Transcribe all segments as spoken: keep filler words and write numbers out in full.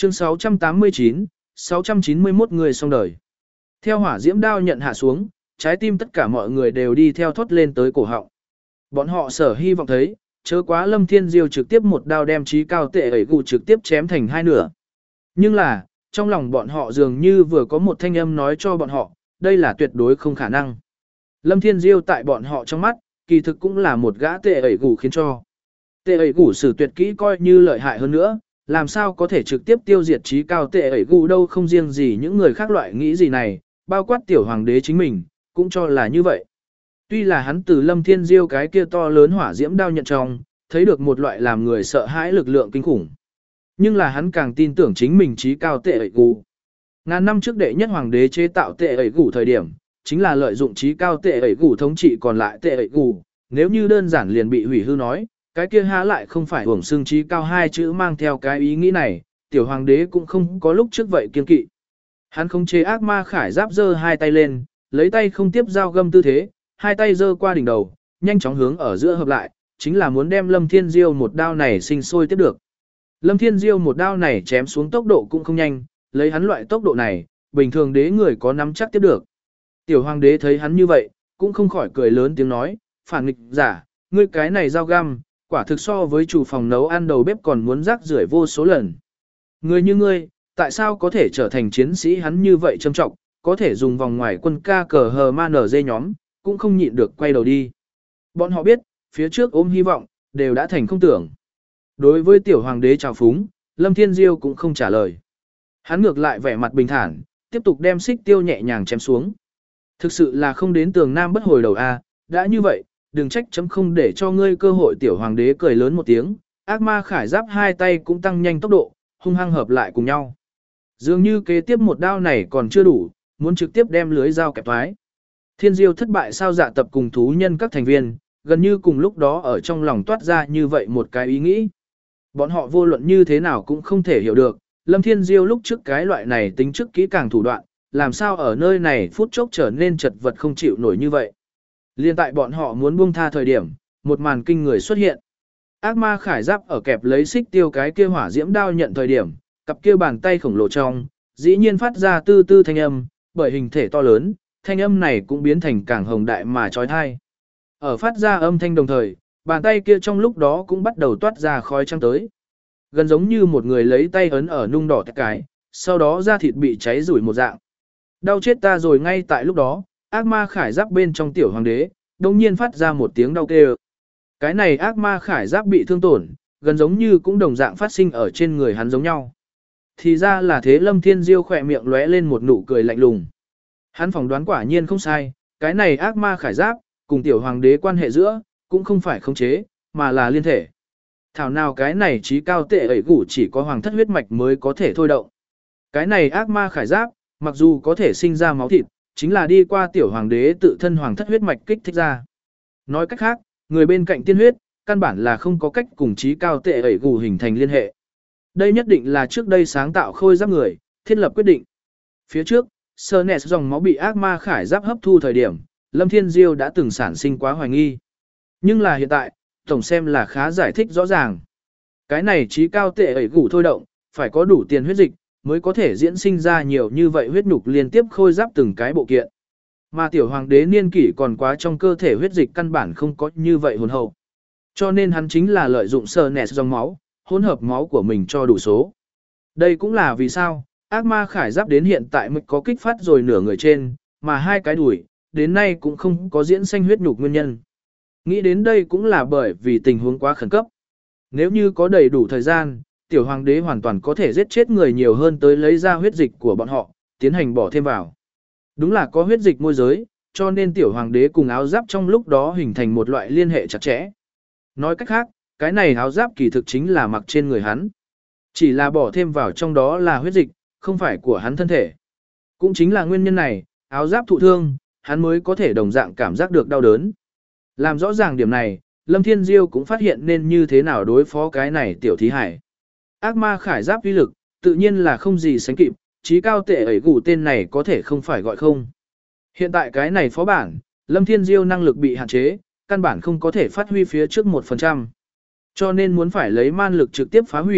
Chương sáu trăm tám mươi chín, sáu trăm chín mươi mốt người xong đời. Theo hỏa diễm đao nhận hạ xuống, trái tim tất cả mọi người đều đi theo thốt lên tới cổ họng. Bọn họ sở hy vọng thấy, chớ quá Lâm Thiên Diêu trực tiếp một đao đem trí cao tệ ẩy gù trực tiếp chém thành hai nửa. Nhưng là, trong lòng bọn họ dường như vừa có một thanh âm nói cho bọn họ, đây là tuyệt đối không khả năng. Lâm Thiên Diêu tại bọn họ trong mắt, kỳ thực cũng là một gã tệ ẩy gù khiến cho. Tệ ẩy gù sử tuyệt kỹ coi như lợi hại hơn nữa, làm sao có thể trực tiếp tiêu diệt trí cao tệ ẩy gù đâu, không riêng gì những người khác loại nghĩ gì này, bao quát tiểu hoàng đế chính mình, cũng cho là như vậy. Tuy là hắn từ Lâm Thiên Diêu cái kia to lớn hỏa diễm đao nhận trong, thấy được một loại làm người sợ hãi lực lượng kinh khủng. Nhưng là hắn càng tin tưởng chính mình trí cao tệ ẩy gù. Ngàn năm trước đệ nhất hoàng đế chế tạo tệ ẩy gù thời điểm, chính là lợi dụng trí cao tệ ẩy gù thống trị còn lại tệ ẩy gù, nếu như đơn giản liền bị hủy hư nói, cái kia há lại không phải hưởng xương trí cao hai chữ mang theo cái ý nghĩ này, tiểu hoàng đế cũng không có lúc trước vậy kiên kỵ. Hắn không chế ác ma khải giáp giơ hai tay lên, lấy tay không tiếp dao găm tư thế, hai tay giơ qua đỉnh đầu, nhanh chóng hướng ở giữa hợp lại, chính là muốn đem Lâm Thiên Diêu một đao này sinh sôi tiếp được. Lâm Thiên Diêu một đao này chém xuống tốc độ cũng không nhanh, lấy hắn loại tốc độ này, bình thường đế người có nắm chắc tiếp được. Tiểu hoàng đế thấy hắn như vậy, cũng không khỏi cười lớn tiếng nói, phản nghịch giả, ngươi cái này dao găm, quả thực so với chủ phòng nấu ăn đầu bếp còn muốn rác rưởi vô số lần. Người như ngươi, tại sao có thể trở thành chiến sĩ hắn như vậy trầm trọng, có thể dùng vòng ngoài quân ca cờ hờ ma nở dê nhóm, cũng không nhịn được quay đầu đi. Bọn họ biết, phía trước ôm hy vọng, đều đã thành không tưởng. Đối với tiểu hoàng đế trào phúng, Lâm Thiên Diêu cũng không trả lời. Hắn ngược lại vẻ mặt bình thản, tiếp tục đem xích tiêu nhẹ nhàng chém xuống. Thực sự là không đến tường nam bất hồi đầu a, đã như vậy, đừng trách chấm không để cho ngươi cơ hội. Tiểu hoàng đế cười lớn một tiếng, ác ma khải giáp hai tay cũng tăng nhanh tốc độ, hung hăng hợp lại cùng nhau. Dường như kế tiếp một đao này còn chưa đủ, muốn trực tiếp đem lưới dao kẹp thoái. Thiên Diêu thất bại sao dạ tập cùng thú nhân các thành viên, gần như cùng lúc đó ở trong lòng toát ra như vậy một cái ý nghĩ. Bọn họ vô luận như thế nào cũng không thể hiểu được, Lâm Thiên Diêu lúc trước cái loại này tính trước kỹ càng thủ đoạn, làm sao ở nơi này phút chốc trở nên chật vật không chịu nổi như vậy. Liên tại bọn họ muốn buông tha thời điểm, một màn kinh người xuất hiện. Ác ma khải giáp ở kẹp lấy xích tiêu cái kia hỏa diễm đao nhận thời điểm, cặp kia bàn tay khổng lồ trong, dĩ nhiên phát ra tư tư thanh âm, bởi hình thể to lớn, thanh âm này cũng biến thành càng hồng đại mà trói thai. Ở phát ra âm thanh đồng thời, bàn tay kia trong lúc đó cũng bắt đầu toát ra khói trắng tới. Gần giống như một người lấy tay ấn ở nung đỏ tất cái, sau đó da thịt bị cháy rủi một dạng. Đau chết ta rồi. Ngay tại lúc đó, ác ma khải giáp bên trong tiểu hoàng đế, đồng nhiên phát ra một tiếng đau kêu. Cái này ác ma khải giáp bị thương tổn, gần giống như cũng đồng dạng phát sinh ở trên người hắn giống nhau. Thì ra là thế. Lâm Thiên Diêu khỏe miệng lóe lên một nụ cười lạnh lùng. Hắn phỏng đoán quả nhiên không sai, cái này ác ma khải giáp, cùng tiểu hoàng đế quan hệ giữa, cũng không phải khống chế, mà là liên thể. Thảo nào cái này trí cao tệ ẩy gủ chỉ có hoàng thất huyết mạch mới có thể thôi động. Cái này ác ma khải giáp, mặc dù có thể sinh ra máu thịt, chính là đi qua tiểu hoàng đế tự thân hoàng thất huyết mạch kích thích ra. Nói cách khác, người bên cạnh tiên huyết, căn bản là không có cách cùng trí cao tệ ẩy gủ hình thành liên hệ. Đây nhất định là trước đây sáng tạo khôi giáp người, thiết lập quyết định. Phía trước, Sơ Nẹt dòng máu bị ác ma khải giáp hấp thu thời điểm, Lâm Thiên Diêu đã từng sản sinh quá hoài nghi. Nhưng là hiện tại, tổng xem là khá giải thích rõ ràng. Cái này trí cao tệ ẩy gủ thôi động, phải có đủ tiền huyết dịch, mới có thể diễn sinh ra nhiều như vậy huyết nhục liên tiếp khôi giáp từng cái bộ kiện. Mà tiểu hoàng đế niên kỷ còn quá, trong cơ thể huyết dịch căn bản không có như vậy hồn hậu. Cho nên hắn chính là lợi dụng Sơ Nẹt dòng máu, hỗn hợp máu của mình cho đủ số. Đây cũng là vì sao, ác ma khải giáp đến hiện tại mới có kích phát rồi nửa người trên, mà hai cái đùi, đến nay cũng không có diễn sinh huyết nhục nguyên nhân. Nghĩ đến đây cũng là bởi vì tình huống quá khẩn cấp. Nếu như có đầy đủ thời gian, tiểu hoàng đế hoàn toàn có thể giết chết người nhiều hơn tới lấy ra huyết dịch của bọn họ, tiến hành bỏ thêm vào. Đúng là có huyết dịch môi giới, cho nên tiểu hoàng đế cùng áo giáp trong lúc đó hình thành một loại liên hệ chặt chẽ. Nói cách khác, cái này áo giáp kỳ thực chính là mặc trên người hắn. Chỉ là bỏ thêm vào trong đó là huyết dịch, không phải của hắn thân thể. Cũng chính là nguyên nhân này, áo giáp thụ thương, hắn mới có thể đồng dạng cảm giác được đau đớn. Làm rõ ràng điểm này, Lâm Thiên Diêu cũng phát hiện nên như thế nào đối phó cái này tiểu thí hải. Ác ma khải giáp uy lực, tự nhiên là không gì sánh kịp, trí cao tệ ẩy gủ tên này có thể không phải gọi không. Hiện tại cái này phó bản, Lâm Thiên Diêu năng lực bị hạn chế, căn bản không có thể phát huy phía trước một phần trăm. Cho nên muốn phải lấy man lực trực tiếp phá hủy,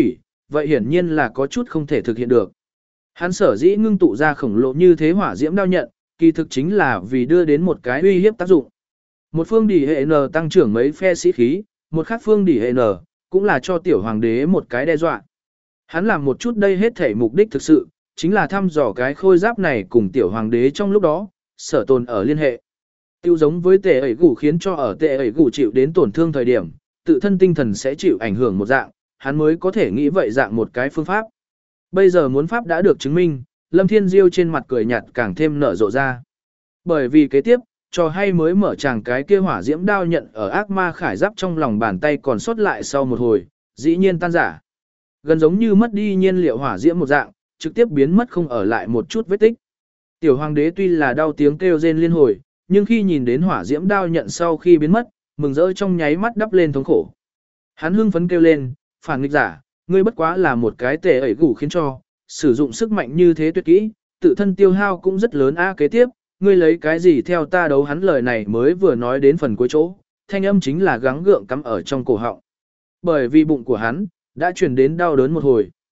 vậy hiển nhiên là có chút không thể thực hiện được. Hắn sở dĩ ngưng tụ ra khổng lồ như thế hỏa diễm đao nhận, kỳ thực chính là vì đưa đến một cái uy hiếp tác dụng. Một phương đỉ hệ N tăng trưởng mấy phe sĩ khí, một khác phương đỉ hệ N, cũng là cho tiểu hoàng đế một cái đe dọa. Hắn làm một chút đây hết thể mục đích thực sự, chính là thăm dò cái khôi giáp này cùng tiểu hoàng đế trong lúc đó, sở tồn ở liên hệ. Tiêu giống với tệ ẩy gủ khiến cho ở tệ ẩy gủ chịu đến tổn thương thời điểm, tự thân tinh thần sẽ chịu ảnh hưởng một dạng, hắn mới có thể nghĩ vậy dạng một cái phương pháp. Bây giờ muốn pháp đã được chứng minh, Lâm Thiên Diêu trên mặt cười nhạt càng thêm nở rộ ra. Bởi vì kế tiếp, trò hay mới mở chàng cái kia hỏa diễm đao nhận ở ác ma khải giáp trong lòng bàn tay còn sót lại sau một hồi, dĩ nhiên tan rã. Gần giống như mất đi nhiên liệu hỏa diễm một dạng, trực tiếp biến mất không ở lại một chút vết tích. Tiểu hoàng đế tuy là đau tiếng kêu rên liên hồi, nhưng khi nhìn đến hỏa diễm đao nhận sau khi biến mất, mừng rỡ trong nháy mắt đắp lên thống khổ. Hắn hưng phấn kêu lên, phản nghịch giả, ngươi bất quá là một cái tệ ẩy gủ khiến cho, sử dụng sức mạnh như thế tuyệt kỹ, tự thân tiêu hao cũng rất lớn a kế tiếp, ngươi lấy cái gì theo ta đấu. Hắn lời này mới vừa nói đến phần cuối chỗ, thanh âm chính là gắng gượng cắm ở trong cổ họng. Bởi vì bụng của hắn, đã truyền đến đau đớn một hồi.